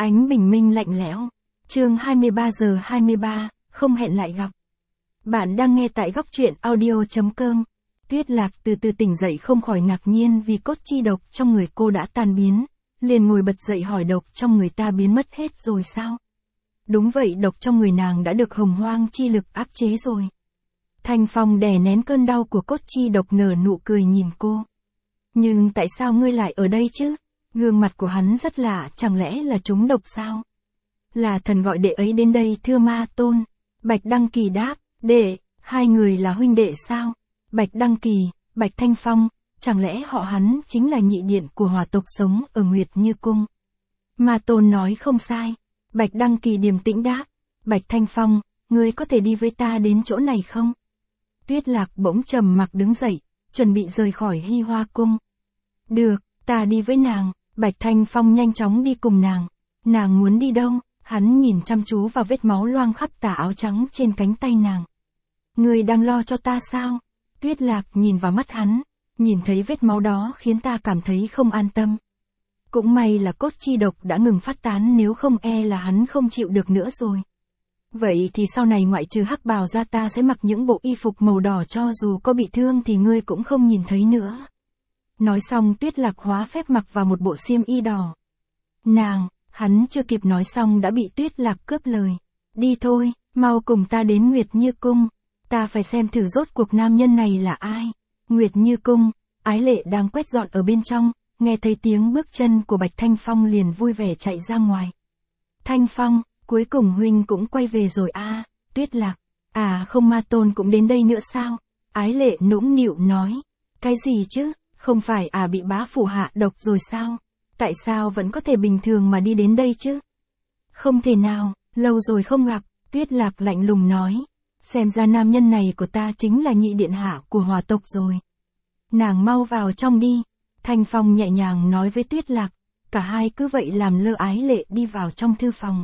Ánh bình minh lạnh lẽo. Chương 23 giờ 23, không hẹn lại gặp. Bạn đang nghe tại góc truyện audio.com. Tuyết Lạc từ từ tỉnh dậy không khỏi ngạc nhiên vì cốt chi độc trong người cô đã tan biến. Liền ngồi bật dậy hỏi độc trong người ta biến mất hết rồi sao? Đúng vậy, độc trong người nàng đã được hồng hoang chi lực áp chế rồi. Thanh Phong đè nén cơn đau của cốt chi độc nở nụ cười nhìn cô. Nhưng tại sao ngươi lại ở đây chứ? Gương mặt của hắn rất lạ, chẳng lẽ là trúng độc sao? Là thần gọi đệ ấy đến đây thưa ma tôn. Bạch Đăng Kỳ đáp, đệ, hai người là huynh đệ sao? Bạch Đăng Kỳ, Bạch Thanh Phong, chẳng lẽ họ hắn chính là nhị điện của hỏa tộc sống ở Nguyệt Như Cung? Ma tôn nói không sai. Bạch Đăng Kỳ điềm tĩnh đáp, Bạch Thanh Phong, ngươi có thể đi với ta đến chỗ này không? Tuyết Lạc bỗng trầm mặc đứng dậy, chuẩn bị rời khỏi Hi Hoa Cung. Được, ta đi với nàng. Bạch Thanh Phong nhanh chóng đi cùng nàng. Nàng muốn đi đâu? Hắn nhìn chăm chú vào vết máu loang khắp tà áo trắng trên cánh tay nàng. Ngươi đang lo cho ta sao? Tuyết Lạc nhìn vào mắt hắn, nhìn thấy vết máu đó khiến ta cảm thấy không an tâm. Cũng may là cốt chi độc đã ngừng phát tán, nếu không e là hắn không chịu được nữa rồi. Vậy thì sau này ngoại trừ hắc bào ra ta sẽ mặc những bộ y phục màu đỏ, cho dù có bị thương thì ngươi cũng không nhìn thấy nữa. Nói xong Tuyết Lạc hóa phép mặc vào một bộ xiêm y đỏ. Nàng, hắn chưa kịp nói xong đã bị Tuyết Lạc cướp lời. Đi thôi, mau cùng ta đến Nguyệt Như Cung. Ta phải xem thử rốt cuộc nam nhân này là ai. Nguyệt Như Cung, Ái Lệ đang quét dọn ở bên trong, nghe thấy tiếng bước chân của Bạch Thanh Phong liền vui vẻ chạy ra ngoài. Thanh Phong, cuối cùng huynh cũng quay về rồi à? Tuyết Lạc, à không, ma tôn cũng đến đây nữa sao? Ái Lệ nũng nịu nói. Cái gì chứ? Không phải bị bá phủ hạ độc rồi sao? Tại sao vẫn có thể bình thường mà đi đến đây chứ? Không thể nào, lâu rồi không gặp. Tuyết Lạc lạnh lùng nói. Xem ra nam nhân này của ta chính là nhị điện hạ của hỏa tộc rồi. Nàng mau vào trong đi. Thanh Phong nhẹ nhàng nói với Tuyết Lạc. Cả hai cứ vậy làm lơ Ái Lệ đi vào trong thư phòng.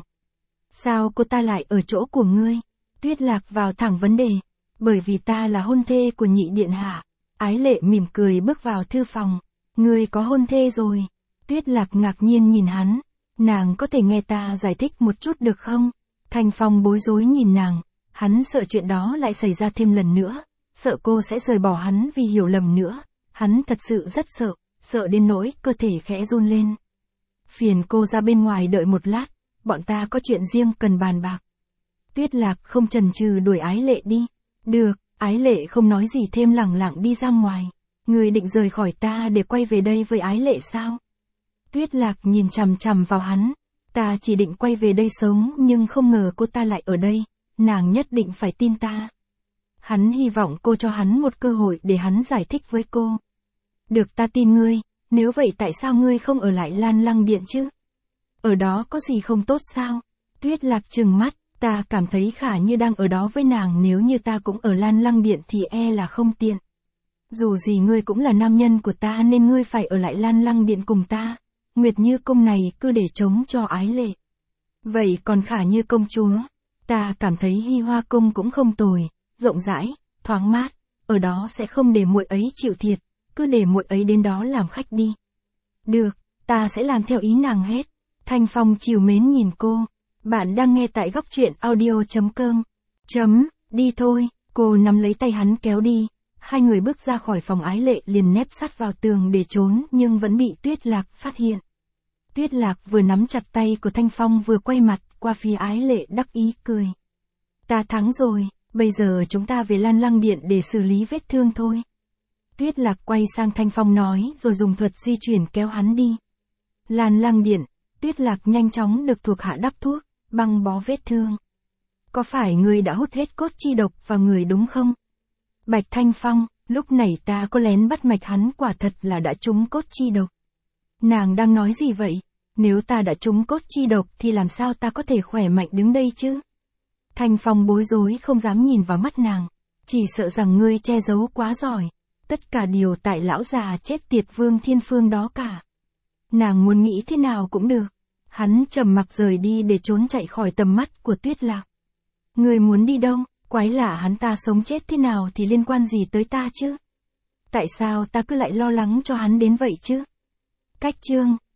Sao cô ta lại ở chỗ của ngươi? Tuyết Lạc vào thẳng vấn đề. Bởi vì ta là hôn thê của nhị điện hạ. Ái Lệ mỉm cười bước vào thư phòng. Ngươi có hôn thê rồi? Tuyết Lạc ngạc nhiên nhìn hắn. Nàng có thể nghe ta giải thích một chút được không? Thanh Phong bối rối nhìn nàng. Hắn sợ chuyện đó lại xảy ra thêm lần nữa. Sợ cô sẽ rời bỏ hắn vì hiểu lầm nữa. Hắn thật sự rất sợ. Sợ đến nỗi cơ thể khẽ run lên. Phiền cô ra bên ngoài đợi một lát. Bọn ta có chuyện riêng cần bàn bạc. Tuyết Lạc không chần chừ đuổi Ái Lệ đi. Được. Ái Lệ không nói gì thêm lẳng lặng đi ra ngoài. Người định rời khỏi ta để quay về đây với Ái Lệ sao? Tuyết Lạc nhìn chằm chằm vào hắn. Ta chỉ định quay về đây sống, nhưng không ngờ cô ta lại ở đây. Nàng nhất định phải tin ta. Hắn hy vọng cô cho hắn một cơ hội để hắn giải thích với cô. Được, ta tin ngươi. Nếu vậy tại sao ngươi không ở lại Lan Lăng Điện chứ? Ở đó có gì không tốt sao? Tuyết Lạc trừng mắt. Ta cảm thấy Khả Như đang ở đó với nàng, nếu như ta cũng ở Lan Lăng Điện thì e là không tiện. Dù gì ngươi cũng là nam nhân của ta nên ngươi phải ở lại Lan Lăng Điện cùng ta. Nguyệt Như Cung này cứ để trống cho Ái Lệ. Vậy còn Khả Như công chúa? Ta cảm thấy Hi Hoa Cung cũng không tồi, rộng rãi, thoáng mát, ở đó sẽ không để muội ấy chịu thiệt, cứ để muội ấy đến đó làm khách đi. Được, ta sẽ làm theo ý nàng hết. Thanh Phong trìu mến nhìn cô. Bạn đang nghe tại góc truyện audio.com. Đi thôi, cô nắm lấy tay hắn kéo đi. Hai người bước ra khỏi phòng. Ái Lệ liền nép sát vào tường để trốn nhưng vẫn bị Tuyết Lạc phát hiện. Tuyết Lạc vừa nắm chặt tay của Thanh Phong vừa quay mặt qua phía Ái Lệ đắc ý cười. Ta thắng rồi, bây giờ chúng ta về Lan Lăng Điện để xử lý vết thương thôi. Tuyết Lạc quay sang Thanh Phong nói rồi dùng thuật di chuyển kéo hắn đi. Lan Lăng Điện, Tuyết Lạc nhanh chóng được thuộc hạ đắp thuốc, băng bó vết thương. Có phải ngươi đã hút hết cốt chi độc vào người đúng không? Bạch Thanh Phong, lúc này ta có lén bắt mạch hắn quả thật là đã trúng cốt chi độc. Nàng đang nói gì vậy? Nếu ta đã trúng cốt chi độc thì làm sao ta có thể khỏe mạnh đứng đây chứ? Thanh Phong bối rối không dám nhìn vào mắt nàng. Chỉ sợ rằng ngươi che giấu quá giỏi. Tất cả điều tại lão già chết tiệt Vương Thiên Phương đó cả. Nàng muốn nghĩ thế nào cũng được. Hắn trầm mặc rời đi để trốn chạy khỏi tầm mắt của Tuyết Lạc. Ngươi muốn đi đâu? Quái lạ, hắn ta sống chết thế nào thì liên quan gì tới ta chứ? Tại sao ta cứ lại lo lắng cho hắn đến vậy chứ? Cách chương